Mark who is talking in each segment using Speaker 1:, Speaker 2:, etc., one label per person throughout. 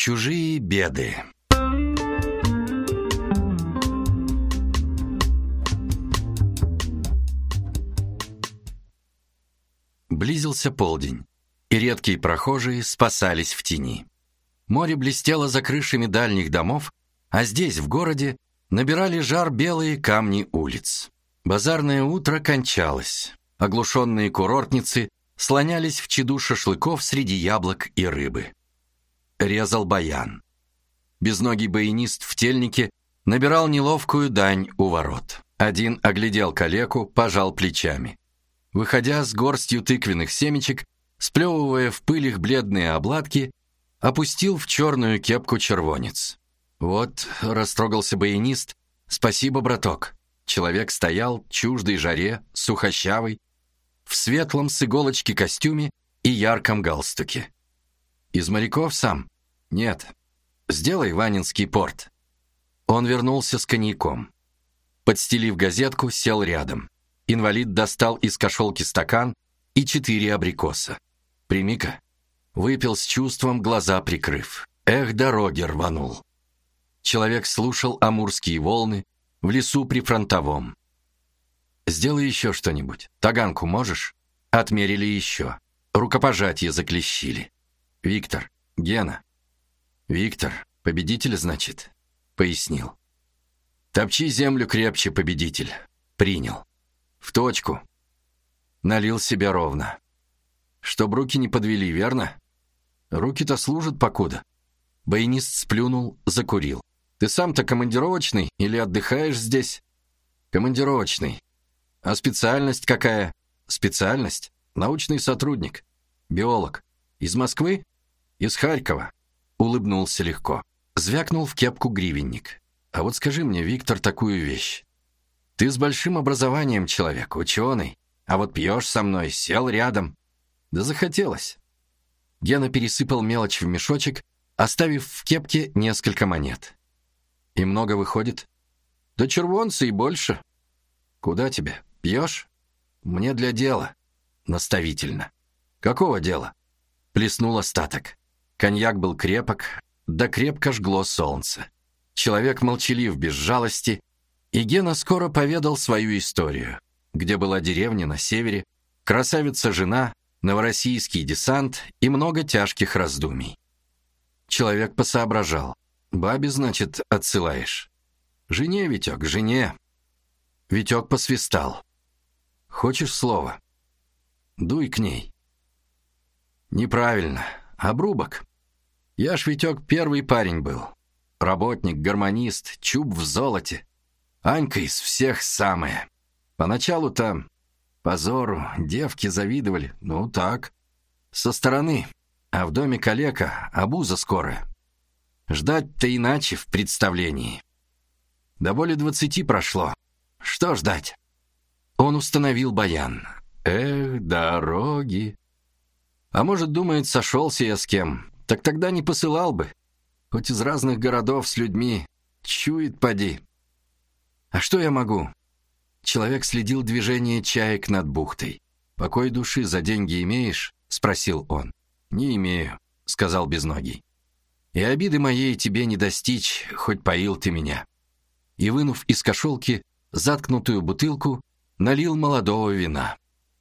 Speaker 1: Чужие беды. Близился полдень, и редкие прохожие спасались в тени. Море блестело за крышами дальних домов, а здесь, в городе, набирали жар белые камни улиц. Базарное утро кончалось. Оглушенные курортницы слонялись в чаду шашлыков среди яблок и рыбы. Резал баян. Безногий баянист в тельнике набирал неловкую дань у ворот. Один оглядел калеку, пожал плечами. Выходя с горстью тыквенных семечек, сплевывая в пыль их бледные обладки, опустил в черную кепку червонец. «Вот», — растрогался баянист, — «спасибо, браток». Человек стоял, чуждой жаре, сухощавый, в светлом с иголочки костюме и ярком галстуке. «Из моряков сам?» «Нет». «Сделай ванинский порт». Он вернулся с коньяком. Подстелив газетку, сел рядом. Инвалид достал из кошелки стакан и 4 абрикоса. «Прими-ка». Выпил с чувством, глаза прикрыв. Эх, дороги рванул. Человек слушал амурские волны в лесу прифронтовом. «Сделай еще что-нибудь. Таганку можешь?» Отмерили еще. Рукопожатие заклещили. «Виктор, Гена». «Виктор, победитель, значит?» Пояснил. «Топчи землю крепче, победитель». Принял. «В точку». Налил себя ровно. «Чтоб руки не подвели, верно?» «Руки-то служат покуда». Баянист сплюнул, закурил. «Ты сам-то командировочный или отдыхаешь здесь?» «Командировочный». «А специальность какая?» «Специальность? Научный сотрудник. Биолог. Из Москвы?» «Из Харькова». Улыбнулся легко. Звякнул в кепку гривенник. «А вот скажи мне, Виктор, такую вещь. Ты с большим образованием человек, ученый, а вот пьешь со мной, сел рядом. Да захотелось». Гена пересыпал мелочь в мешочек, оставив в кепке несколько монет. «И много выходит?» «Да червонца и больше». «Куда тебе? Пьешь?» «Мне для дела». Наставительно. «Какого дела?» Плеснул остаток. Коньяк был крепок, да крепко жгло солнце. Человек молчалив без жалости, и Гена скоро поведал свою историю, где была деревня на севере, красавица-жена, новороссийский десант и много тяжких раздумий. Человек посоображал. «Бабе, значит, отсылаешь?» «Жене, Витек, жене». Витек посвистал. «Хочешь слово?» «Дуй к ней». «Неправильно. Обрубок. Я ж, Витек, первый парень был. Работник, гармонист, чуб в золоте. Анька из всех самая. Поначалу-то позору, девки завидовали. Ну так, со стороны. А в доме калека, обуза скорая. Ждать-то иначе в представлении. Да более 20 прошло. Что ждать?» Он установил баян. «Эх, дороги». А может, думает, сошелся я с кем. Так тогда не посылал бы. Хоть из разных городов с людьми. Чует, поди. А что я могу? Человек следил движение чаек над бухтой. «Покой души за деньги имеешь?» — спросил он. «Не имею», — сказал Безногий. «И обиды моей тебе не достичь, хоть поил ты меня». И, вынув из кошелки заткнутую бутылку, налил молодого вина.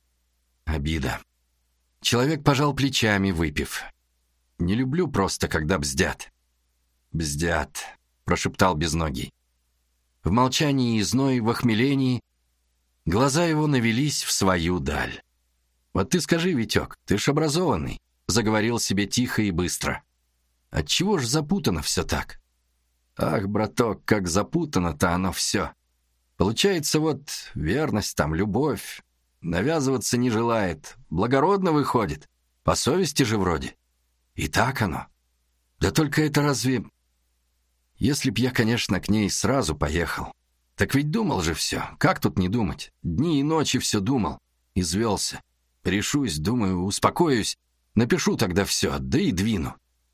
Speaker 1: Обида. Человек пожал плечами, выпив. «Не люблю просто, когда бздят». «Бздят», — прошептал Безногий. В молчании и зной, в охмелении глаза его навелись в свою даль. «Вот ты скажи, Витек, ты ж образованный», — заговорил себе тихо и быстро. «Отчего ж запутано все так?» «Ах, браток, как запутано-то оно все. Получается, вот верность там, любовь, навязываться не желает, благородно выходит, по совести же вроде. И так оно. Да только это разве... Если б я, конечно, к ней сразу поехал. Так ведь думал же все, как тут не думать? Дни и ночи все думал, извелся. Решусь, думаю, успокоюсь, напишу тогда все, да и двину.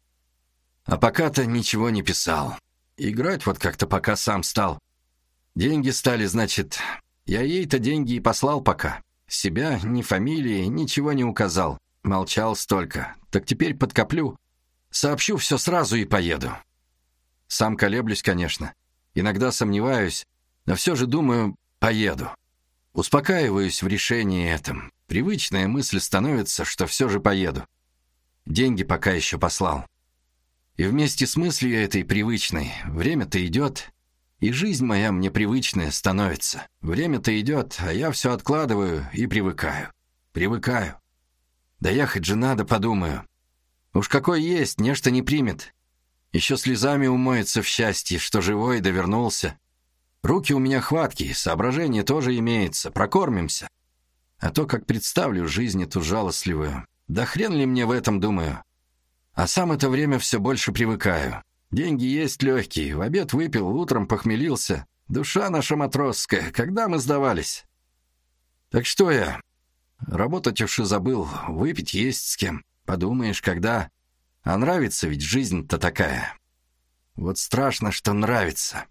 Speaker 1: А пока-то ничего не писал. Играть вот как-то пока сам стал. Деньги стали, значит... Я ей-то деньги и послал пока. Себя, ни фамилии, ничего не указал. Молчал столько. Так теперь подкоплю. Сообщу все сразу и поеду. Сам колеблюсь, конечно. Иногда сомневаюсь, но все же думаю, поеду. Успокаиваюсь в решении этом. Привычная мысль становится, что все же поеду. Деньги пока еще послал. И вместе с мыслью этой привычной время-то идет, и жизнь моя мне привычная становится. Время-то идет, а я все откладываю и привыкаю. Привыкаю. Доехать же надо, подумаю. Уж какой есть, нечто не примет. Еще слезами умоется в счастье, что живой да вернулся. Руки у меня хваткие, соображение тоже имеется, прокормимся. А то, как представлю жизнь эту жалостливую, да хрен ли мне в этом, думаю. А сам это время все больше привыкаю. Деньги есть легкие, в обед выпил, утром похмелился. Душа наша матросская, когда мы сдавались? Так что я? Работать уж и забыл, выпить есть с кем. Подумаешь, когда... А нравится ведь жизнь-то такая. Вот страшно, что нравится.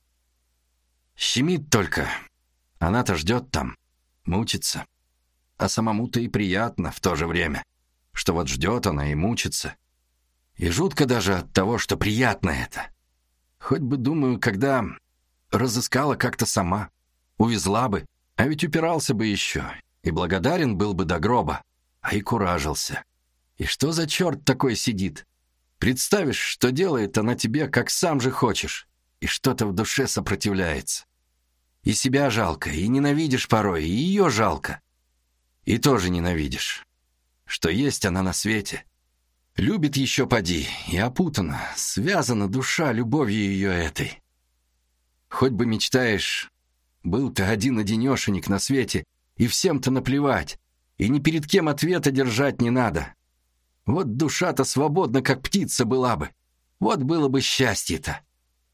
Speaker 1: Щемит только. Она-то ждет там, мучится. А самому-то и приятно в то же время, что вот ждет она и мучится. И жутко даже от того, что приятно это. Хоть бы, думаю, когда разыскала как-то сама, увезла бы, а ведь упирался бы еще, и благодарен был бы до гроба, а и куражился. И что за черт такой сидит? Представишь, что делает она тебе, как сам же хочешь, и что-то в душе сопротивляется. И себя жалко, и ненавидишь порой, и ее жалко. И тоже ненавидишь, что есть она на свете. Любит еще поди, и опутана, связана душа любовью ее этой. Хоть бы мечтаешь, был ты один-одинешенек на свете, и всем-то наплевать, и ни перед кем ответа держать не надо. Вот душа-то свободна, как птица была бы. Вот было бы счастье-то.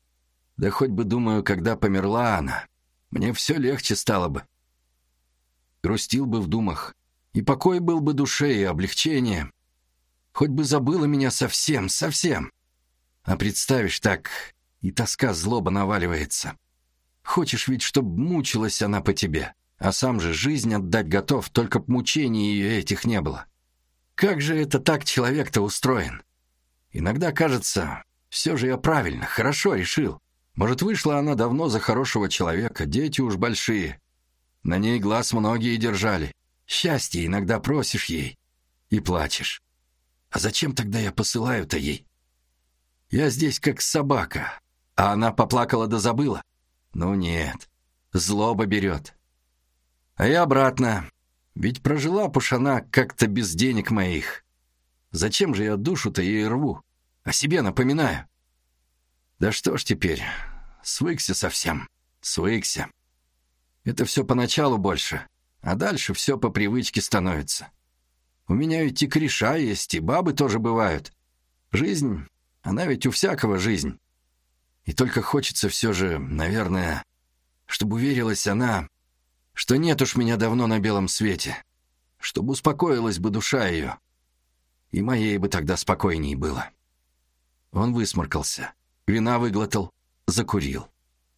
Speaker 1: Да хоть бы, думаю, когда померла она, мне все легче стало бы. Грустил бы в думах, и покой был бы душе, и облегчение. Хоть бы забыла меня совсем, совсем. А представишь так, и тоска злоба наваливается. Хочешь ведь, чтоб мучилась она по тебе, а сам же жизнь отдать готов, только б мучений ее этих не было. Как же это так человек-то устроен? Иногда кажется, все же я правильно, хорошо решил. Может, вышла она давно за хорошего человека, дети уж большие. На ней глаз многие держали. Счастье иногда просишь ей и плачешь. А зачем тогда я посылаю-то ей? Я здесь как собака, а она поплакала да забыла. Ну нет, злоба берет. А я обратно. Ведь прожила пушана как-то без денег моих. Зачем же я душу-то ей рву? О себе напоминаю. Да что ж теперь, свыкся совсем, свыкся. Это все поначалу больше, а дальше все по привычке становится. У меня ведь и кореша есть, и бабы тоже бывают. Жизнь, она ведь у всякого жизнь. И только хочется все же, наверное, чтобы уверилась она, что нет уж меня давно на белом свете, чтобы успокоилась бы душа ее, и моей бы тогда спокойней было. Он высморкался, вина выглотал, закурил.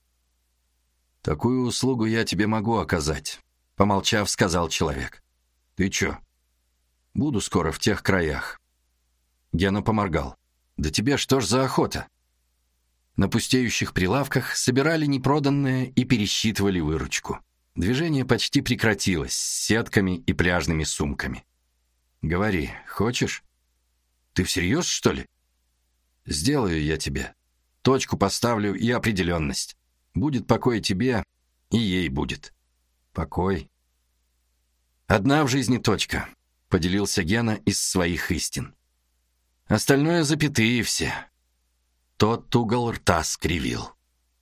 Speaker 1: «Такую услугу я тебе могу оказать», — помолчав, сказал человек. «Ты чё?» «Буду скоро в тех краях». Гена поморгал. «Да тебе что ж за охота?» На пустеющих прилавках собирали непроданное и пересчитывали выручку. Движение почти прекратилось с сетками и пляжными сумками. «Говори, хочешь? Ты всерьез, что ли?» «Сделаю я тебе. Точку поставлю и определенность. Будет покой тебе, и ей будет. Покой. Одна в жизни точка», — поделился Гена из своих истин. «Остальное запятые все». Тот угол рта скривил.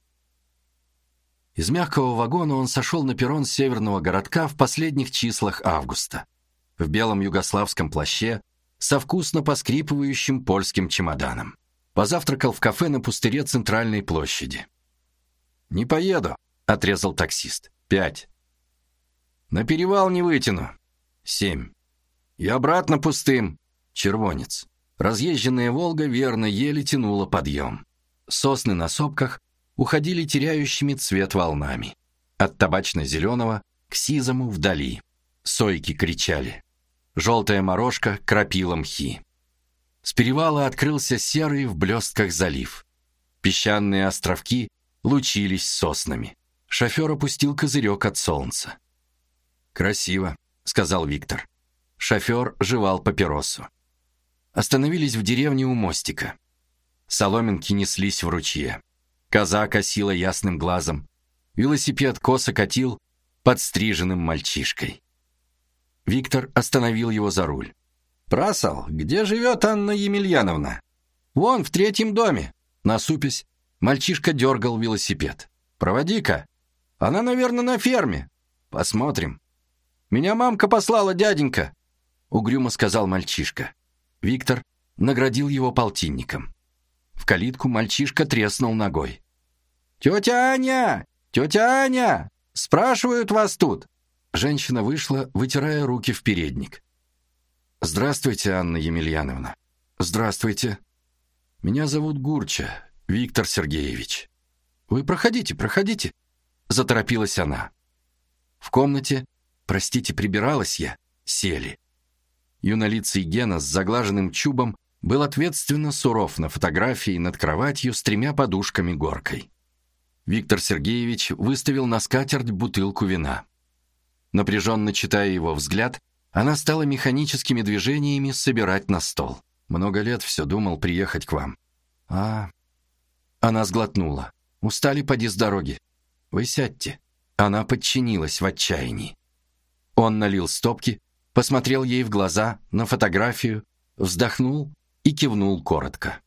Speaker 1: Из мягкого вагона он сошел на перрон северного городка в последних числах августа, в белом югославском плаще, со вкусно поскрипывающим польским чемоданом. Позавтракал в кафе на пустыре Центральной площади. «Не поеду», — отрезал таксист. 5. «На перевал не вытяну». 7. «И обратно пустым». Червонец. Разъезженная «Волга» верно еле тянула подъем. Сосны на сопках уходили теряющими цвет волнами. От табачно-зеленого к сизому вдали. Сойки кричали. Желтая морожка кропила мхи. С перевала открылся серый в блестках залив. Песчаные островки лучились соснами. Шофер опустил козырек от солнца. «Красиво», — сказал Виктор. Шофер жевал папиросу. Остановились в деревне у мостика. Соломинки неслись в ручье. Коза косила ясным глазом. Велосипед косо катил подстриженным мальчишкой. Виктор остановил его за руль. «Прасол, где живет Анна Емельяновна?» «Вон, в 3-м доме». Насупясь, мальчишка дергал велосипед. «Проводи-ка. Она, наверное, на ферме. Посмотрим». «Меня мамка послала, дяденька», — угрюмо сказал мальчишка. Виктор наградил его полтинником. В калитку мальчишка треснул ногой. «Тетя Аня! Тетя Аня! Спрашивают вас тут!» Женщина вышла, вытирая руки в передник. «Здравствуйте, Анна Емельяновна». «Здравствуйте. Меня зовут Гурча, Виктор Сергеевич». «Вы проходите, проходите», — заторопилась она. В комнате, простите, прибиралась я, сели. Юнолицый Гена с заглаженным чубом был ответственно суров на фотографии над кроватью с 3 подушками-горкой. Виктор Сергеевич выставил на скатерть бутылку вина. Напряженно читая его взгляд, она стала механическими движениями собирать на стол. «Много лет все думал приехать к вам». «А...» Она сглотнула. «Устали, поди с дороги. Вы сядьте». Она подчинилась в отчаянии. Он налил стопки, посмотрел ей в глаза, на фотографию, вздохнул и кивнул коротко.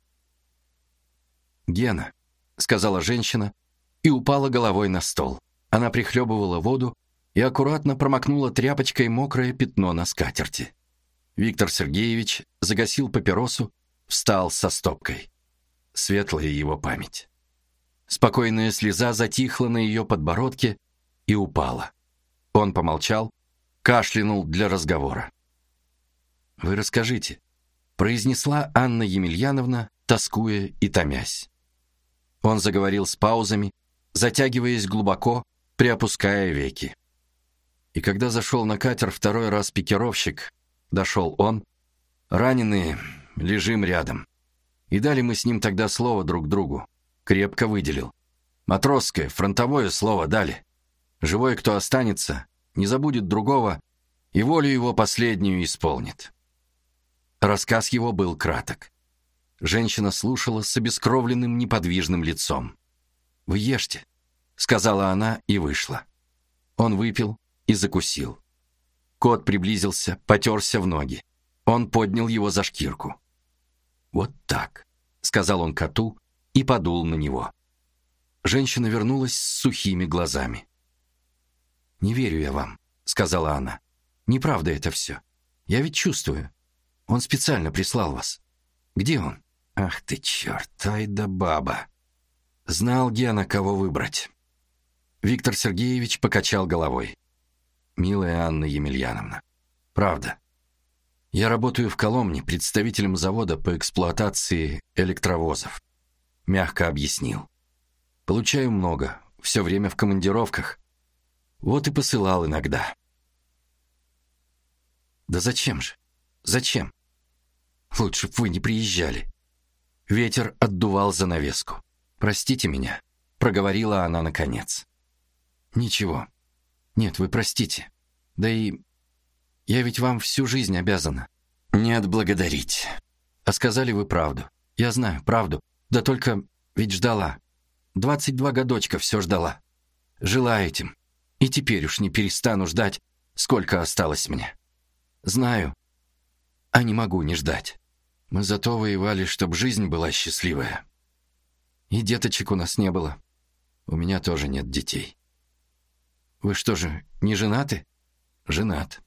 Speaker 1: «Гена», — сказала женщина и упала головой на стол. Она прихлебывала воду и аккуратно промокнула тряпочкой мокрое пятно на скатерти. Виктор Сергеевич загасил папиросу, встал со стопкой. Светлая его память. Спокойная слеза затихла на ее подбородке и упала. Он помолчал, кашлянул для разговора. «Вы расскажите», — произнесла Анна Емельяновна, тоскуя и томясь. Он заговорил с паузами, затягиваясь глубоко, приопуская веки. И когда зашел на катер 2-й раз пикировщик, дошел он, раненые, лежим рядом. И дали мы с ним тогда слово друг другу, крепко выделил. Матросское, фронтовое слово дали. Живой, кто останется, не забудет другого и волю его последнюю исполнит. Рассказ его был краток. Женщина слушала с обескровленным неподвижным лицом. «Вы ешьте», — сказала она и вышла. Он выпил и закусил. Кот приблизился, потерся в ноги. Он поднял его за шкирку. «Вот так», — сказал он коту и подул на него. Женщина вернулась с сухими глазами. «Не верю я вам», — сказала она. «Неправда это все. Я ведь чувствую. Он специально прислал вас. Где он?» «Ах ты черт, ай да баба!» Знал Гена, кого выбрать. Виктор Сергеевич покачал головой. «Милая Анна Емельяновна, правда. Я работаю в Коломне представителем завода по эксплуатации электровозов», — мягко объяснил. «Получаю много, все время в командировках. Вот и посылал иногда». «Да зачем же? Зачем? Лучше б вы не приезжали». Ветер отдувал занавеску. «Простите меня», — проговорила она наконец. «Ничего. Нет, вы простите. Да и я ведь вам всю жизнь обязана». «Не отблагодарить. А сказали вы правду. Я знаю, правду. Да только ведь ждала. 22 годочка все ждала. Жила этим. И теперь уж не перестану ждать, сколько осталось мне. Знаю, а не могу не ждать. Мы зато воевали, чтоб жизнь была счастливая. И деточек у нас не было. У меня тоже нет детей. Вы что же, не женаты?» «Женат».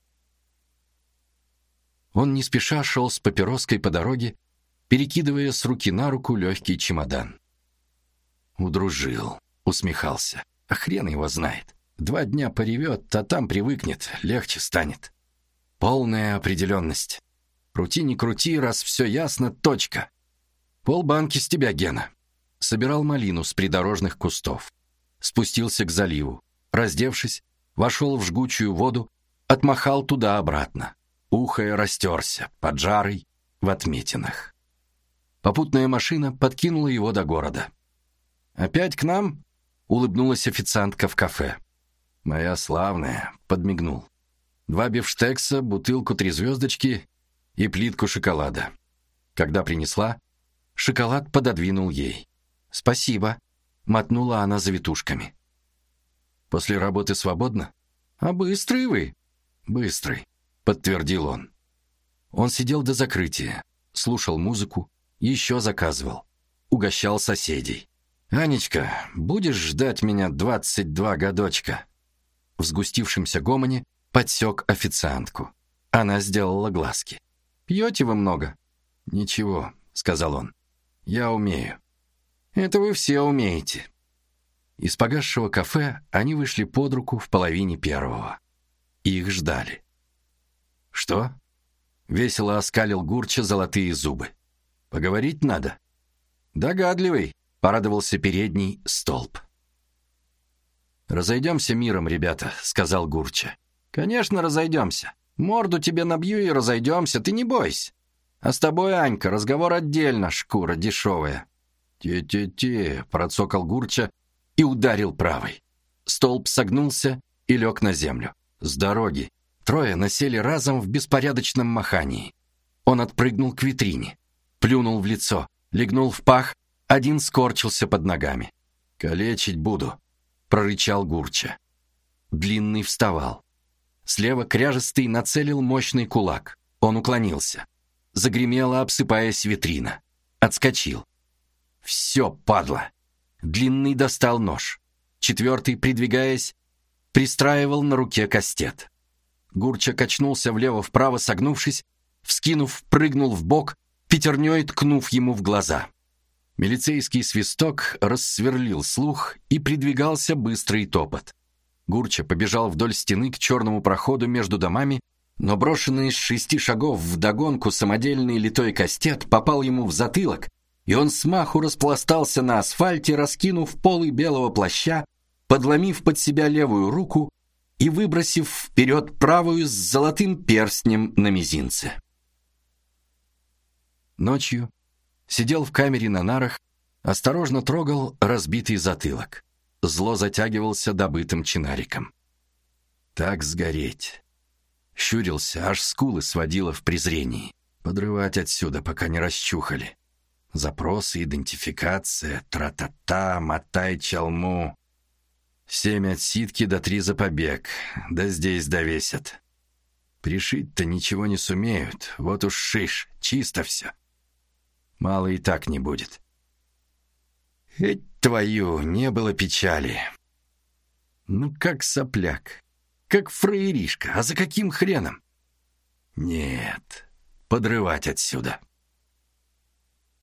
Speaker 1: Он не спеша шел с папироской по дороге, перекидывая с руки на руку легкий чемодан. «Удружил», — усмехался. «А хрен его знает. 2 дня поревет, а там привыкнет, легче станет. Полная определенность. Крути не крути, раз все ясно, точка. Полбанки с тебя, Гена». Собирал малину с придорожных кустов. Спустился к заливу. Раздевшись, вошел в жгучую воду, отмахал туда-обратно. Ухая растерся, поджарый, в отметинах. Попутная машина подкинула его до города. «Опять к нам?» — улыбнулась официантка в кафе. «Моя славная», — подмигнул. 2 бифштекса, бутылку 3 звездочки и плитку шоколада. Когда принесла, шоколад пододвинул ей. «Спасибо», — мотнула она завитушками. «После работы свободно?» «А быстрый вы?» «Быстрый», — подтвердил он. Он сидел до закрытия, слушал музыку, еще заказывал, угощал соседей. «Анечка, будешь ждать меня 22 годочка?» В сгустившемся гомоне подсек официантку. Она сделала глазки. «Пьете вы много?» «Ничего», — сказал он. «Я умею». «Это вы все умеете». Из погасшего кафе они вышли под руку в половине первого. Их ждали. «Что?» — весело оскалил Гурча золотые зубы. «Поговорить надо?» «Догадливый», — порадовался передний столб. «Разойдемся миром, ребята», — сказал Гурча. «Конечно, разойдемся. Морду тебе набью и разойдемся, ты не бойся. А с тобой, Анька, разговор отдельно, шкура дешевая». «Те-те-те», — процокал Гурча и ударил правой. Столб согнулся и лег на землю. С дороги. 3 насели разом в беспорядочном махании. Он отпрыгнул к витрине, плюнул в лицо, легнул в пах, один скорчился под ногами. «Калечить буду», — прорычал Гурча. Длинный вставал. Слева кряжестый нацелил мощный кулак. Он уклонился. Загремела, обсыпаясь витрина. Отскочил. «Все, падла!» Длинный достал нож. 4, придвигаясь, пристраивал на руке кастет. Гурча качнулся влево-вправо, согнувшись, вскинув, прыгнул вбок, пятерней ткнув ему в глаза. Милицейский свисток рассверлил слух, и придвигался быстрый топот. Гурча побежал вдоль стены к черному проходу между домами, но брошенный с 6 шагов вдогонку самодельный литой кастет попал ему в затылок, и он смаху распластался на асфальте, раскинув полы белого плаща, подломив под себя левую руку и выбросив вперед правую с золотым перстнем на мизинце. Ночью сидел в камере на нарах, осторожно трогал разбитый затылок. Зло затягивался добытым чинариком. Так сгореть. Щурился, аж скулы сводило в презрении. Подрывать отсюда, пока не расчухали. Запросы, идентификация, тра-та-та, мотай чалму. 7 отсидки да 3 за побег. Да здесь довесят. Пришить-то ничего не сумеют. Вот уж шиш, чисто все. Мало и так не будет. Эть твою, не было печали. Ну как сопляк, как фраеришка, а за каким хреном? Нет, подрывать отсюда.